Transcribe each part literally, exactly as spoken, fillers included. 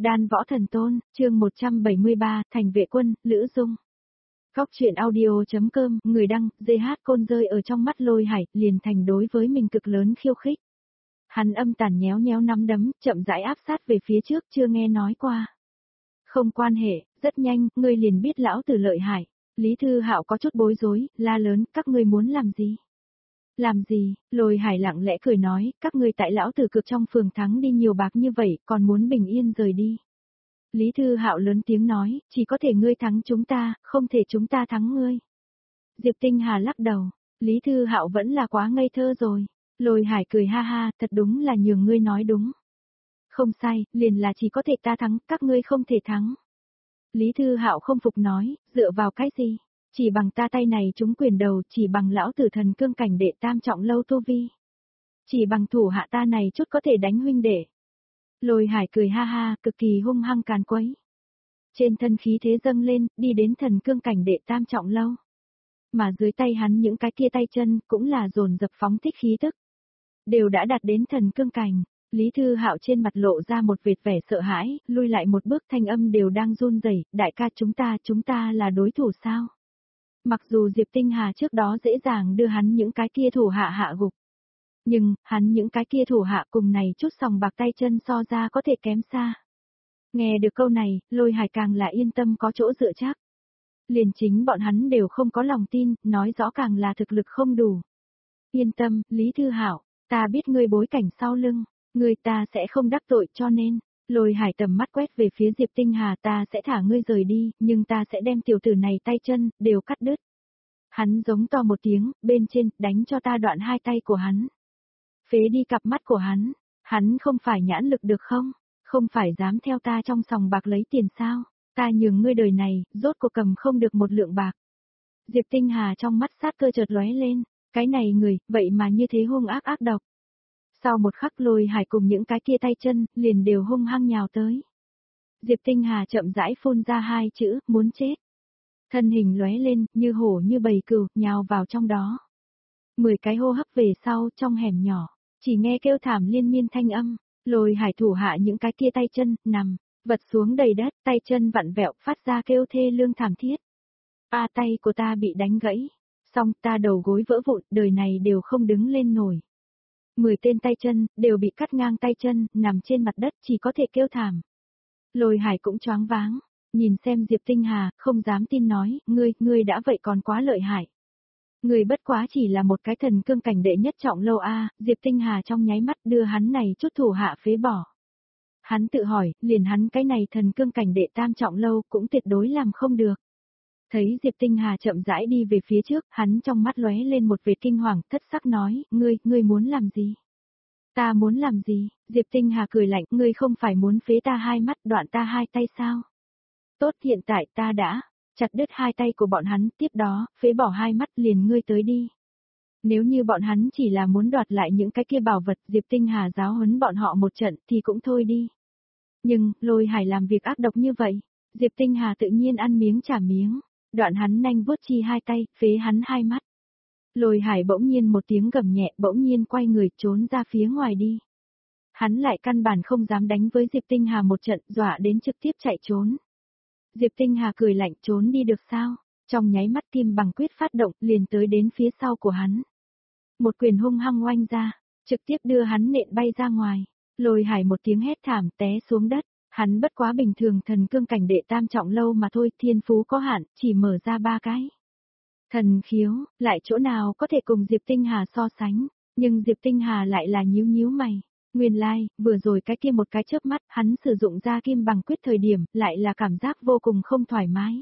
Đan Võ Thần Tôn, chương một trăm bảy mươi ba, Thành Vệ Quân, Lữ Dung. Góc truyện audio.com, người đăng, giê hát Côn rơi ở trong mắt Lôi Hải, liền thành đối với mình cực lớn khiêu khích. Hắn âm tàn nhéo nhéo nắm đấm, chậm rãi áp sát về phía trước, chưa nghe nói qua. Không quan hệ, rất nhanh, ngươi liền biết lão tử lợi hại. Lý Thư Hạo có chút bối rối, la lớn, các ngươi muốn làm gì? Làm gì? Lôi Hải lặng lẽ cười nói, các ngươi tại lão tử cực trong phường thắng đi nhiều bạc như vậy, còn muốn bình yên rời đi. Lý Thư Hạo lớn tiếng nói, chỉ có thể ngươi thắng chúng ta, không thể chúng ta thắng ngươi. Diệp Tinh Hà lắc đầu, Lý Thư Hạo vẫn là quá ngây thơ rồi. Lôi Hải cười ha ha, thật đúng là nhường ngươi nói đúng. Không sai, liền là chỉ có thể ta thắng, các ngươi không thể thắng. Lý Thư Hạo không phục nói, dựa vào cái gì? Chỉ bằng ta tay này trúng quyền đầu, chỉ bằng lão tử thần cương cảnh đệ tam trọng lâu tu vi. Chỉ bằng thủ hạ ta này chút có thể đánh huynh đệ. Lôi Hải cười ha ha, cực kỳ hung hăng càn quấy. Trên thân khí thế dâng lên, đi đến thần cương cảnh đệ tam trọng lâu. Mà dưới tay hắn những cái kia tay chân, cũng là dồn dập phóng thích khí tức. Đều đã đạt đến thần cương cảnh. Lý Thư Hạo trên mặt lộ ra một vệt vẻ sợ hãi, lui lại một bước, thanh âm đều đang run rẩy, đại ca chúng ta, chúng ta là đối thủ sao? Mặc dù Diệp Tinh Hà trước đó dễ dàng đưa hắn những cái kia thủ hạ hạ gục. Nhưng, hắn những cái kia thủ hạ cùng này chút sòng bạc tay chân so ra có thể kém xa. Nghe được câu này, Lôi Hải càng là yên tâm có chỗ dựa chắc. Liền chính bọn hắn đều không có lòng tin, nói rõ càng là thực lực không đủ. Yên tâm, Lý Thư Hạo, ta biết ngươi bối cảnh sau lưng, ngươi ta sẽ không đắc tội cho nên. Lôi Hải tầm mắt quét về phía Diệp Tinh Hà, ta sẽ thả ngươi rời đi, nhưng ta sẽ đem tiểu tử này tay chân, đều cắt đứt. Hắn giống to một tiếng, bên trên, đánh cho ta đoạn hai tay của hắn. Phế đi cặp mắt của hắn, hắn không phải nhãn lực được không? Không phải dám theo ta trong sòng bạc lấy tiền sao? Ta nhường ngươi đời này, rốt cuộc cầm không được một lượng bạc. Diệp Tinh Hà trong mắt sát cơ chợt lóe lên, cái này người, vậy mà như thế hung ác ác độc. Sau một khắc Lôi Hải cùng những cái kia tay chân, liền đều hung hăng nhào tới. Diệp Tinh Hà chậm rãi phun ra hai chữ, muốn chết. Thân hình lóe lên, như hổ như bầy cừu, nhào vào trong đó. Mười cái hô hấp về sau, trong hẻm nhỏ, chỉ nghe kêu thảm liên miên thanh âm, Lôi Hải thủ hạ những cái kia tay chân, nằm, vật xuống đầy đất, tay chân vặn vẹo, phát ra kêu thê lương thảm thiết. A tay của ta bị đánh gãy, xong ta đầu gối vỡ vụn, đời này đều không đứng lên nổi. Mười tên tay chân, đều bị cắt ngang tay chân, nằm trên mặt đất chỉ có thể kêu thảm. Lôi Hải cũng choáng váng, nhìn xem Diệp Tinh Hà, không dám tin nói, ngươi, ngươi đã vậy còn quá lợi hại. Ngươi bất quá chỉ là một cái thần cương cảnh đệ nhất trọng lâu a, Diệp Tinh Hà trong nháy mắt đưa hắn này chút thủ hạ phế bỏ. Hắn tự hỏi, liền hắn cái này thần cương cảnh đệ tam trọng lâu cũng tuyệt đối làm không được. Thấy Diệp Tinh Hà chậm rãi đi về phía trước, hắn trong mắt lóe lên một vệt kinh hoàng, thất sắc nói, ngươi, ngươi muốn làm gì? Ta muốn làm gì? Diệp Tinh Hà cười lạnh, ngươi không phải muốn phế ta hai mắt, đoạn ta hai tay sao? Tốt, hiện tại ta đã chặt đứt hai tay của bọn hắn, tiếp đó, phế bỏ hai mắt, liền ngươi tới đi. Nếu như bọn hắn chỉ là muốn đoạt lại những cái kia bảo vật, Diệp Tinh Hà giáo huấn bọn họ một trận thì cũng thôi đi. Nhưng, Lôi Hải làm việc ác độc như vậy, Diệp Tinh Hà tự nhiên ăn miếng trả miếng. Đoạn hắn nhanh vuốt chi hai tay, phế hắn hai mắt. Lôi Hải bỗng nhiên một tiếng gầm nhẹ, bỗng nhiên quay người trốn ra phía ngoài đi. Hắn lại căn bản không dám đánh với Diệp Tinh Hà một trận, dọa đến trực tiếp chạy trốn. Diệp Tinh Hà cười lạnh, trốn đi được sao? Trong nháy mắt Kim Bằng Quyết phát động, liền tới đến phía sau của hắn. Một quyền hung hăng oanh ra, trực tiếp đưa hắn nện bay ra ngoài. Lôi Hải một tiếng hét thảm té xuống đất. Hắn bất quá bình thường thần cương cảnh đệ tam trọng lâu mà thôi, thiên phú có hạn, chỉ mở ra ba cái. Thần khiếu, lại chỗ nào có thể cùng Diệp Tinh Hà so sánh, nhưng Diệp Tinh Hà lại là nhíu nhíu mày. Nguyên lai, like, vừa rồi cái kia một cái chớp mắt, hắn sử dụng ra Kim Bằng Quyết thời điểm, lại là cảm giác vô cùng không thoải mái.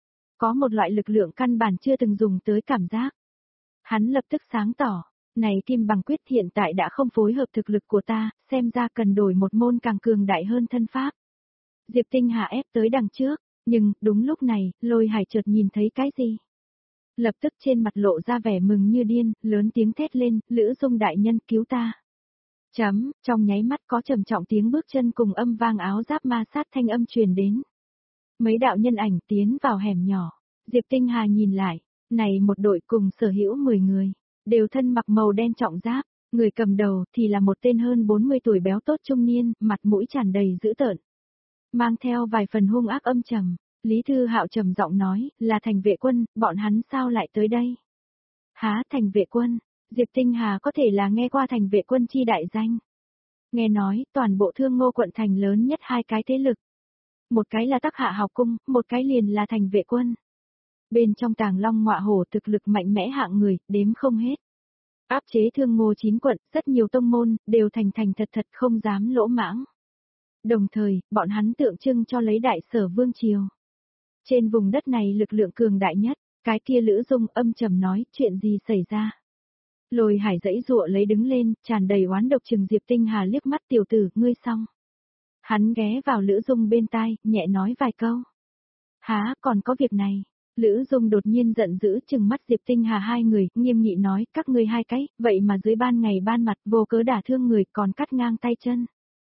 Có một loại lực lượng căn bản chưa từng dùng tới cảm giác. Hắn lập tức sáng tỏ, này Kim Bằng Quyết hiện tại đã không phối hợp thực lực của ta, xem ra cần đổi một môn càng cường đại hơn thân pháp. Diệp Tinh Hà ép tới đằng trước, nhưng, đúng lúc này, Lôi Hải chợt nhìn thấy cái gì? Lập tức trên mặt lộ ra vẻ mừng như điên, lớn tiếng thét lên, Lữ Dung đại nhân cứu ta. Chấm, trong nháy mắt có trầm trọng tiếng bước chân cùng âm vang áo giáp ma sát thanh âm truyền đến. Mấy đạo nhân ảnh tiến vào hẻm nhỏ, Diệp Tinh Hà nhìn lại, này một đội cùng sở hữu mười người, đều thân mặc màu đen trọng giáp, người cầm đầu thì là một tên hơn bốn mươi tuổi béo tốt trung niên, mặt mũi tràn đầy dữ tợn. mang theo vài phần hung ác âm trầm. Lý Thư Hạo trầm giọng nói, là thành vệ quân, bọn hắn sao lại tới đây? Há, thành vệ quân, Diệp Tinh Hà có thể là nghe qua thành vệ quân chi đại danh. Nghe nói, toàn bộ Thương Ngô quận thành lớn nhất hai cái thế lực. Một cái là Tắc Hạ học cung, một cái liền là thành vệ quân. Bên trong Tàng Long Ngọa Hổ thực lực mạnh mẽ hạng người, đếm không hết. Áp chế Thương Ngô chín quận, rất nhiều tông môn, đều thành thành thật thật không dám lỗ mãng. Đồng thời, bọn hắn tượng trưng cho lấy đại sở vương triều. Trên vùng đất này lực lượng cường đại nhất, cái kia Lữ Dung âm trầm nói, chuyện gì xảy ra? Lôi Hải dãy dụa lấy đứng lên, tràn đầy oán độc trừng Diệp Tinh Hà liếc mắt, tiểu tử, ngươi xong. Hắn ghé vào Lữ Dung bên tai, nhẹ nói vài câu. Há, còn có việc này. Lữ Dung đột nhiên giận dữ trừng mắt Diệp Tinh Hà hai người, nghiêm nghị nói, các ngươi hai cái, vậy mà dưới ban ngày ban mặt vô cớ đả thương người còn cắt ngang tay chân.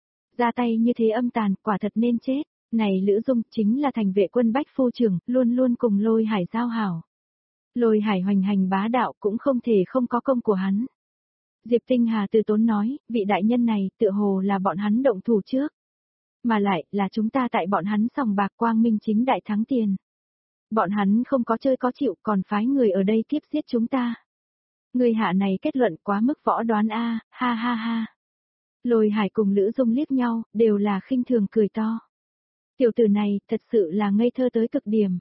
Ra tay như thế âm tàn, quả thật nên chết. Này Lữ Dung chính là thành vệ quân Bách Phu trưởng, luôn luôn cùng Lôi Hải giao hảo. Lôi Hải hoành hành bá đạo cũng không thể không có công của hắn. Diệp Tinh Hà từ tốn nói, vị đại nhân này tựa hồ là bọn hắn động thủ trước. Mà lại là chúng ta tại bọn hắn sòng bạc quang minh chính đại thắng tiền. Bọn hắn không có chơi có chịu còn phái người ở đây kiếp giết chúng ta. Người hạ này kết luận quá mức võ đoán a, ha ha ha. Lôi Hải cùng Lữ Dung liếc nhau, đều là khinh thường cười to. Tiểu tử này thật sự là ngây thơ tới cực điểm.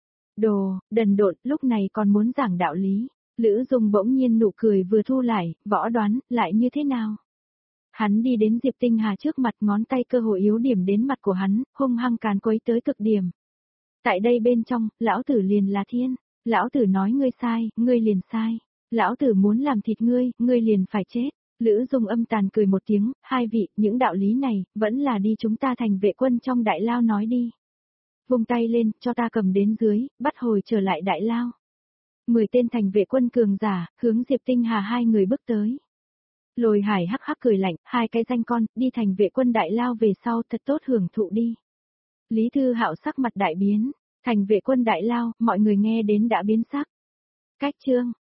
Đồ, đần độn, lúc này còn muốn giảng đạo lý. Lữ Dung bỗng nhiên nụ cười vừa thu lại, võ đoán, lại như thế nào? Hắn đi đến Diệp Tinh Hà trước mặt, ngón tay cơ hội yếu điểm đến mặt của hắn, hung hăng càn quấy tới cực điểm. Tại đây bên trong, lão tử liền là thiên. Lão tử nói ngươi sai, ngươi liền sai. Lão tử muốn làm thịt ngươi, ngươi liền phải chết. Lữ Dung âm tàn cười một tiếng, hai vị, những đạo lý này, vẫn là đi chúng ta thành vệ quân trong đại lao nói đi. Vung tay lên, cho ta cầm đến dưới, bắt hồi trở lại đại lao. Mười tên thành vệ quân cường giả, hướng Diệp Tinh Hà hai người bước tới. Lôi Hải hắc hắc cười lạnh, hai cái danh con, đi thành vệ quân đại lao về sau thật tốt hưởng thụ đi. Lý Thư Hạo sắc mặt đại biến, thành vệ quân đại lao, mọi người nghe đến đã biến sắc. Cách chương